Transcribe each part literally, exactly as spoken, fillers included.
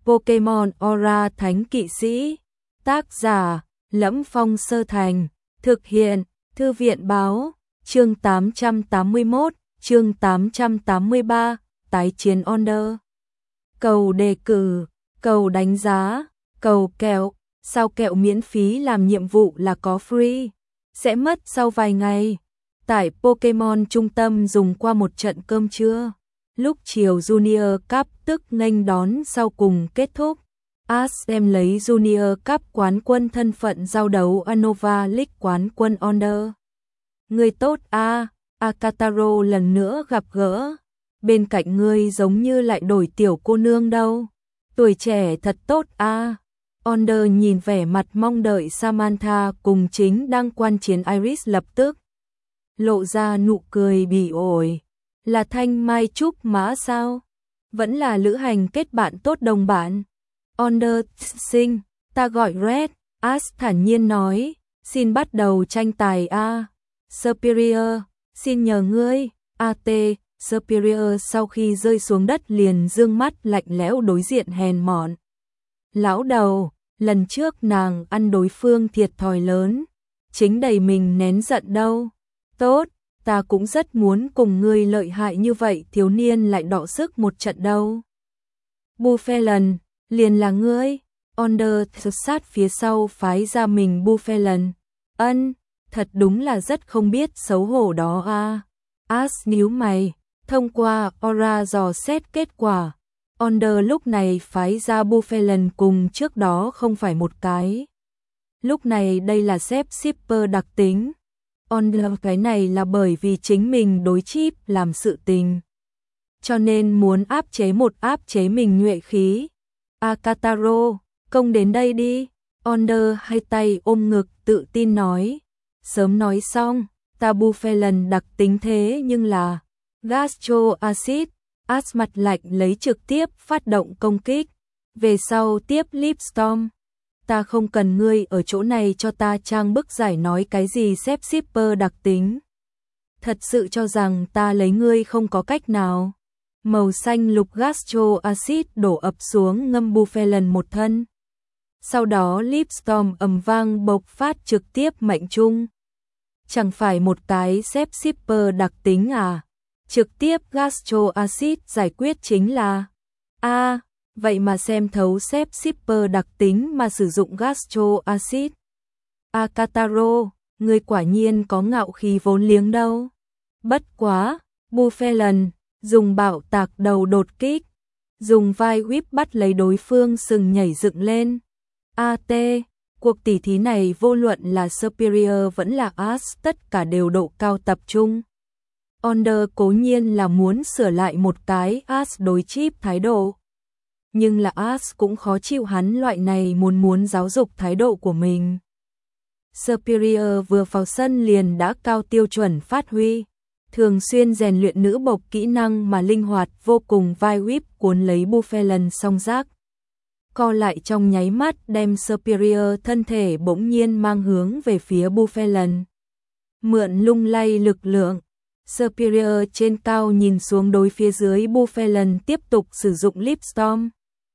Pokemon Aura Thánh Kỵ Sĩ. Tác giả: Lẫm Phong Sơ Thành. Thực hiện: Thư viện báo. Chương tám trăm tám mươi mốt, chương tám trăm tám mươi ba, tái chiến Onder. Cầu đề cử, cầu đánh giá, cầu kẹo. Sao kẹo miễn phí làm nhiệm vụ là có free, sẽ mất sau vài ngày. Tại Pokemon trung tâm dùng qua một trận cơm trưa. Lúc chiều Junior Cup tức nghênh đón sau cùng kết thúc. Ash đem lấy Junior Cup quán quân thân phận giao đấu Unova League quán quân Onder. Người tốt a, Akataro lần nữa gặp gỡ. Bên cạnh ngươi giống như lại đổi tiểu cô nương đâu. Tuổi trẻ thật tốt a. Onder nhìn vẻ mặt mong đợi Samantha cùng chính đang quan chiến Iris lập tức lộ ra nụ cười bỉ ổi. Là thanh mai trúc mã sao? Vẫn là lữ hành kết bạn tốt đồng bạn. Onder sinh, ta gọi Red. Ash thản nhiên nói, xin bắt đầu tranh tài a. Superior, xin nhờ ngươi. a tê, Superior sau khi rơi xuống đất liền dương mắt lạnh lẽo đối diện hèn mọn. Lão đầu, lần trước nàng ăn đối phương thiệt thòi lớn, chính đầy mình nén giận đâu. Tốt, ta cũng rất muốn cùng ngươi lợi hại như vậy thiếu niên lại đọ sức một trận đâu. Buffelen, liền là ngươi. Onder sát phía sau phái ra mình Buffelen. Ân, thật đúng là rất không biết xấu hổ đó a. Ash nhíu mày, thông qua Aura dò xét kết quả. Onder lúc này phái ra Buffelen cùng trước đó không phải một cái. Lúc này đây là xếp shipper đặc tính. Onder cái này là bởi vì chính mình đối chip làm sự tình, cho nên muốn áp chế một áp chế mình nhuệ khí. Akataro, công đến đây đi. Onder hai tay ôm ngực tự tin nói. Sớm nói xong, ta Buffelen đặc tính thế nhưng là Gastro Acid. Ash mặt lạnh lấy trực tiếp phát động công kích. Về sau tiếp Leaf Storm. Ta không cần ngươi ở chỗ này cho ta trang bức giải nói cái gì xếp shipper đặc tính. Thật sự cho rằng ta lấy ngươi không có cách nào. Màu xanh lục Gastro Acid đổ ập xuống ngâm Buffelen một thân. Sau đó Leaf Storm ầm vang bộc phát trực tiếp mệnh trung. Chẳng phải một cái xếp shipper đặc tính à? Trực tiếp Gastro Acid giải quyết chính là a à, vậy mà xem thấu xếp shipper đặc tính mà sử dụng Gastro Acid. Akataro, người quả nhiên có ngạo khí vốn liếng đâu. Bất quá, Buffelen dùng bạo tạc đầu đột kích, dùng vai whip bắt lấy đối phương sừng nhảy dựng lên. a tê, cuộc tỷ thí này vô luận là Superior vẫn là Ash tất cả đều độ cao tập trung. Onder cố nhiên là muốn sửa lại một cái Ash đối chip thái độ. Nhưng là Ash cũng khó chịu hắn loại này muốn muốn giáo dục thái độ của mình. Superior vừa vào sân liền đã cao tiêu chuẩn phát huy. Thường xuyên rèn luyện nữ bộc kỹ năng mà linh hoạt vô cùng vai whip cuốn lấy Buffelen song giác. Co lại trong nháy mắt đem Superior thân thể bỗng nhiên mang hướng về phía Buffelen. Mượn lung lay lực lượng. Superior trên cao nhìn xuống đối phía dưới Buffelen tiếp tục sử dụng Leaf Storm.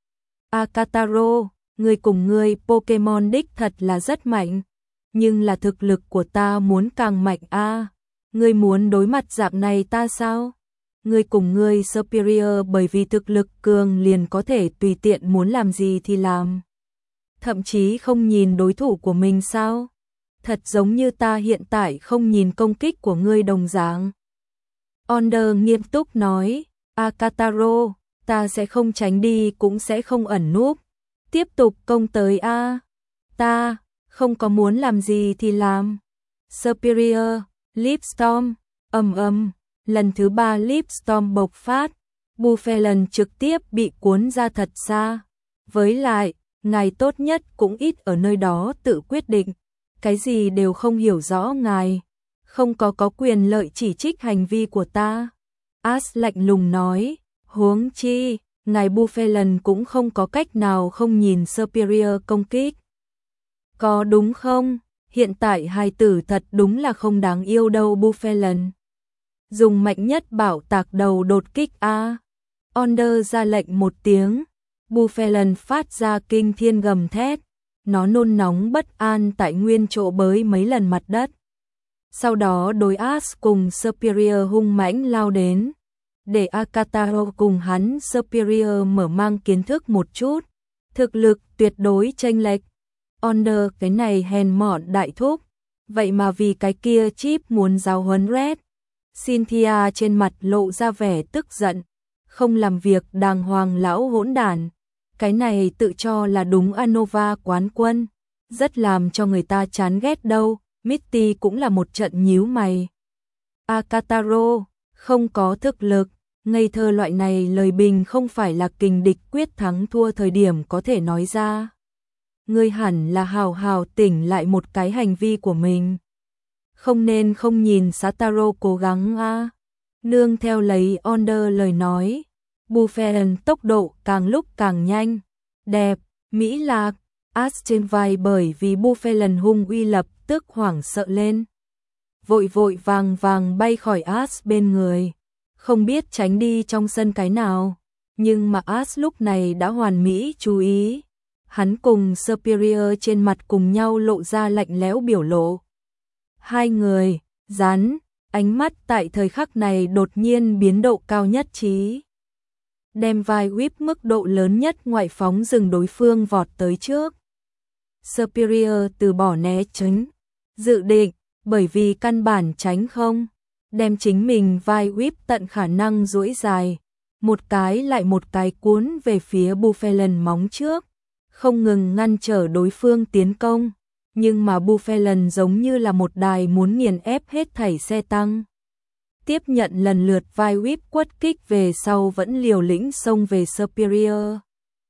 Akataro, người cùng người Pokemon đích thật là rất mạnh. Nhưng là thực lực của ta muốn càng mạnh a. À, ngươi muốn đối mặt dạng này ta sao? Ngươi cùng ngươi Superior bởi vì thực lực cường liền có thể tùy tiện muốn làm gì thì làm. Thậm chí không nhìn đối thủ của mình sao? Thật giống như ta hiện tại không nhìn công kích của ngươi đồng dạng. Onder nghiêm túc nói, Akataro, ta sẽ không tránh đi cũng sẽ không ẩn núp. Tiếp tục công tới a. Ta, không có muốn làm gì thì làm. Superior, Leaf Storm, ầm ầm, lần thứ ba Leaf Storm bộc phát. Buffelen trực tiếp bị cuốn ra thật xa. Với lại, ngài tốt nhất cũng ít ở nơi đó tự quyết định. Cái gì đều không hiểu rõ ngài. Không có có quyền lợi chỉ trích hành vi của ta. Ash lạnh lùng nói, huống chi, ngài Buffelen cũng không có cách nào không nhìn Superior công kích. Có đúng không? Hiện tại hài tử thật đúng là không đáng yêu đâu Buffelen. Dùng mạnh nhất bảo tạc đầu đột kích a. Onder ra lệnh một tiếng, Buffelen phát ra kinh thiên gầm thét, nó nôn nóng bất an tại nguyên chỗ bới mấy lần mặt đất. Sau đó đối Ash cùng Superior hung mãnh lao đến, để Akataro cùng hắn Superior mở mang kiến thức một chút, thực lực tuyệt đối chênh lệch. Onder cái này hèn mọn đại thúc, vậy mà vì cái kia chip muốn giáo huấn Red. Cynthia trên mặt lộ ra vẻ tức giận, không làm việc đàng hoàng lão hỗn đản, cái này tự cho là đúng Anova quán quân, rất làm cho người ta chán ghét đâu. Mitty cũng là một trận nhíu mày. Akataro, không có thực lực, ngây thơ loại này lời bình không phải là kình địch quyết thắng thua thời điểm có thể nói ra. Ngươi hẳn là hào hào tỉnh lại một cái hành vi của mình. Không nên không nhìn Sataro cố gắng a. Nương theo lấy Onder lời nói, Buffelen tốc độ càng lúc càng nhanh, đẹp, mỹ lạc. Ash trên vai bởi vì Buffelen hung uy lập tức hoảng sợ lên. Vội vội vàng vàng bay khỏi Ash bên người, không biết tránh đi trong sân cái nào. Nhưng mà Ash lúc này đã hoàn mỹ chú ý. Hắn cùng Superior trên mặt cùng nhau lộ ra lạnh lẽo biểu lộ. Hai người, rắn, ánh mắt tại thời khắc này đột nhiên biến độ cao nhất trí. Đem vai whip mức độ lớn nhất ngoại phóng dừng đối phương vọt tới trước. Superior từ bỏ né tránh, dự định, bởi vì căn bản tránh không, đem chính mình vai whip tận khả năng duỗi dài, một cái lại một cái cuốn về phía Buffelen móng trước, không ngừng ngăn trở đối phương tiến công, nhưng mà Buffelen giống như là một đài muốn nghiền ép hết thảy xe tăng. Tiếp nhận lần lượt vai whip quất kích về sau vẫn liều lĩnh xông về Superior.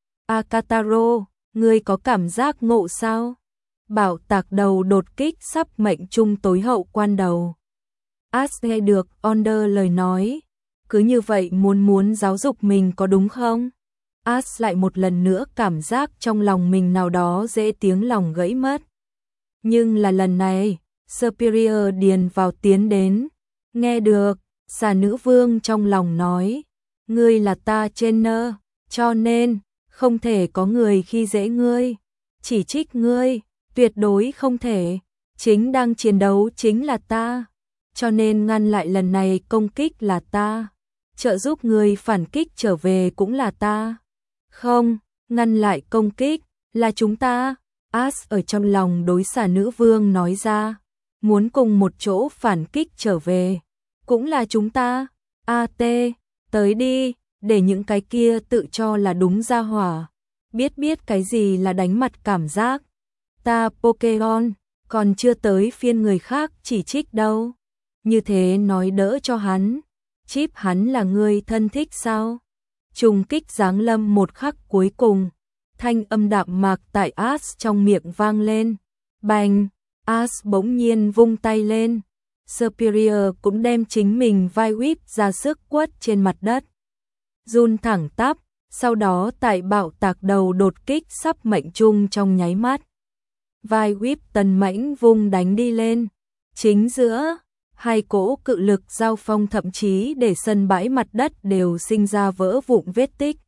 Akataro, ngươi có cảm giác ngộ sao? Bảo tạc đầu đột kích sắp mệnh trung tối hậu quan đầu. Ash nghe được Onder lời nói, cứ như vậy muốn muốn giáo dục mình có đúng không? Ash lại một lần nữa cảm giác trong lòng mình nào đó dễ tiếng lòng gãy mất. Nhưng là lần này, Superior điền vào tiến đến, nghe được, xà nữ vương trong lòng nói, ngươi là ta trainer, cho nên, không thể có người khi dễ ngươi, chỉ trích ngươi, tuyệt đối không thể, chính đang chiến đấu chính là ta, cho nên ngăn lại lần này công kích là ta, trợ giúp ngươi phản kích trở về cũng là ta. Không, ngăn lại công kích, là chúng ta. Ash ở trong lòng đối xà nữ vương nói ra, muốn cùng một chỗ phản kích trở về, cũng là chúng ta. a tê, tới đi, để những cái kia tự cho là đúng ra hỏa, biết biết cái gì là đánh mặt cảm giác. Ta Pokemon, còn chưa tới phiên người khác chỉ trích đâu. Như thế nói đỡ cho hắn, chip hắn là người thân thích sao? Trùng kích giáng lâm một khắc cuối cùng, thanh âm đạm mạc tại Ash trong miệng vang lên. Bành, Ash bỗng nhiên vung tay lên. Superior cũng đem chính mình vai whip ra sức quất trên mặt đất. Run thẳng tắp, sau đó tại bạo tạc đầu đột kích sắp mệnh trung trong nháy mắt. Vai whip tần mãnh vung đánh đi lên. Chính giữa, hai cỗ cự lực giao phong thậm chí để sân bãi mặt đất đều sinh ra vỡ vụn vết tích.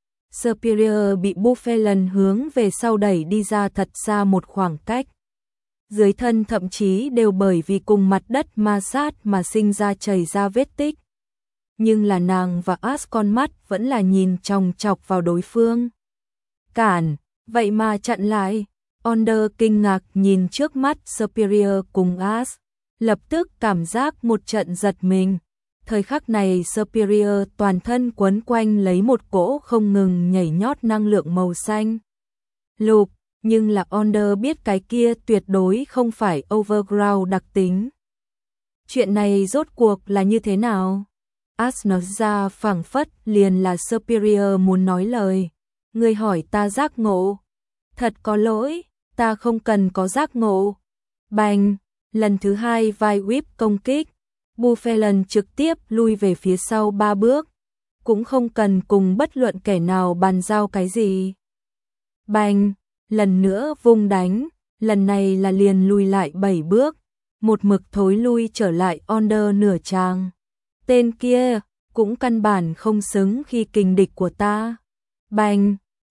Superior bị Buffelen hướng về sau đẩy đi ra thật xa một khoảng cách. Dưới thân thậm chí đều bởi vì cùng mặt đất ma sát mà sinh ra chảy ra vết tích. Nhưng là nàng và Ash con mắt vẫn là nhìn chòng chọc vào đối phương. Cản, vậy mà chặn lại. Onder kinh ngạc nhìn trước mắt Superior cùng Ash, lập tức cảm giác một trận giật mình. Thời khắc này Superior toàn thân quấn quanh lấy một cỗ không ngừng nhảy nhót năng lượng màu xanh lục, nhưng là Onder biết cái kia tuyệt đối không phải overground đặc tính. Chuyện này rốt cuộc là như thế nào? Ash nói ra phảng phất liền là Superior muốn nói lời. Ngươi hỏi ta giác ngộ. Thật có lỗi, ta không cần có giác ngộ. Bành, lần thứ hai vai whip công kích. Buffelen trực tiếp lui về phía sau ba bước. Cũng không cần cùng bất luận kẻ nào bàn giao cái gì. Bành, lần nữa vung đánh. Lần này là liền lùi lại bảy bước. Một mực thối lui trở lại Onder nửa tràng. Tên kia cũng căn bản không xứng khi kình địch của ta. Bành,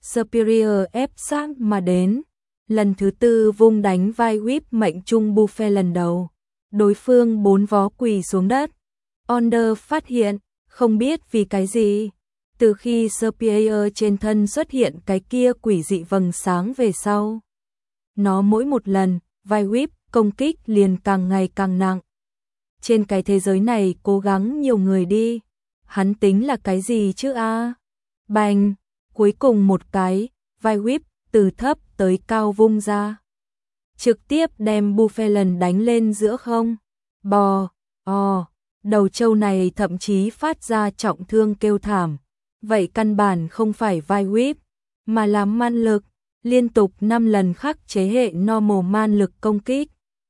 Superior ép sát mà đến. Lần thứ tư vung đánh vai whip mệnh trung Buffet lần đầu. Đối phương bốn vó quỳ xuống đất. Onder phát hiện, không biết vì cái gì. Từ khi Superior trên thân xuất hiện cái kia quỷ dị vầng sáng về sau. Nó mỗi một lần, vai whip công kích liền càng ngày càng nặng. Trên cái thế giới này cố gắng nhiều người đi. Hắn tính là cái gì chứ a? À? Bành, cuối cùng một cái, vai whip từ thấp tới cao vung ra. Trực tiếp đem Buffet đánh lên giữa không. Bò, ò, đầu trâu này thậm chí phát ra trọng thương kêu thảm. Vậy căn bản không phải vai whip, mà là man lực, liên tục năm lần khắc chế hệ normal man lực công kích.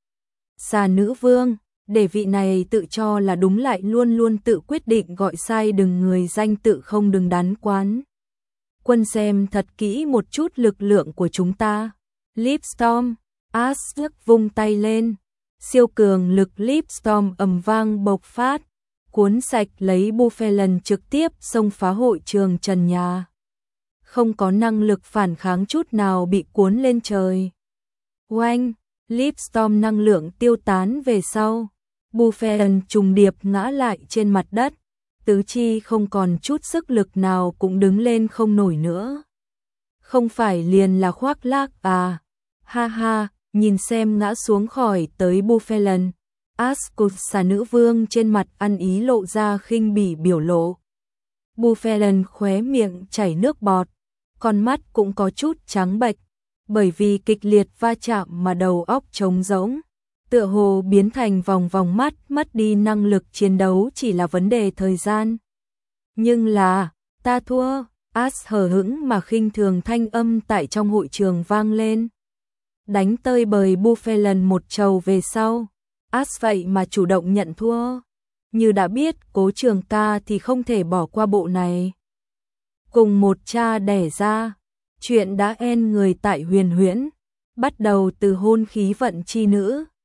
Xà nữ vương, để vị này tự cho là đúng lại luôn luôn tự quyết định gọi sai đừng người danh tự không đừng đắn quán. Quân xem thật kỹ một chút lực lượng của chúng ta. Lipstorm, Ash vung tay lên. Siêu cường lực Lipstorm ầm vang bộc phát. Cuốn sạch lấy Buffet trực tiếp xông phá hội trường trần nhà. Không có năng lực phản kháng chút nào bị cuốn lên trời. Oanh, Lipstorm năng lượng tiêu tán về sau. Buffet trùng điệp ngã lại trên mặt đất. Tứ chi không còn chút sức lực nào cũng đứng lên không nổi nữa. Không phải liền là khoác lác à. Ha ha, nhìn xem ngã xuống khỏi tới Buffet. Ascot xà nữ vương trên mặt ăn ý lộ ra khinh bỉ biểu lộ. Buffet khóe miệng chảy nước bọt, con mắt cũng có chút trắng bệch, bởi vì kịch liệt va chạm mà đầu óc trống rỗng, tựa hồ biến thành vòng vòng mắt, mất đi năng lực chiến đấu chỉ là vấn đề thời gian. Nhưng là, ta thua, As hờ hững mà khinh thường thanh âm tại trong hội trường vang lên. Đánh tơi bời Buffet một trầu về sau. As vậy mà chủ động nhận thua. Như đã biết Cố Trường Ca thì không thể bỏ qua bộ này. Cùng một cha đẻ ra, chuyện đã en người tại Huyền Huyễn, bắt đầu từ hôn khí vận chi nữ,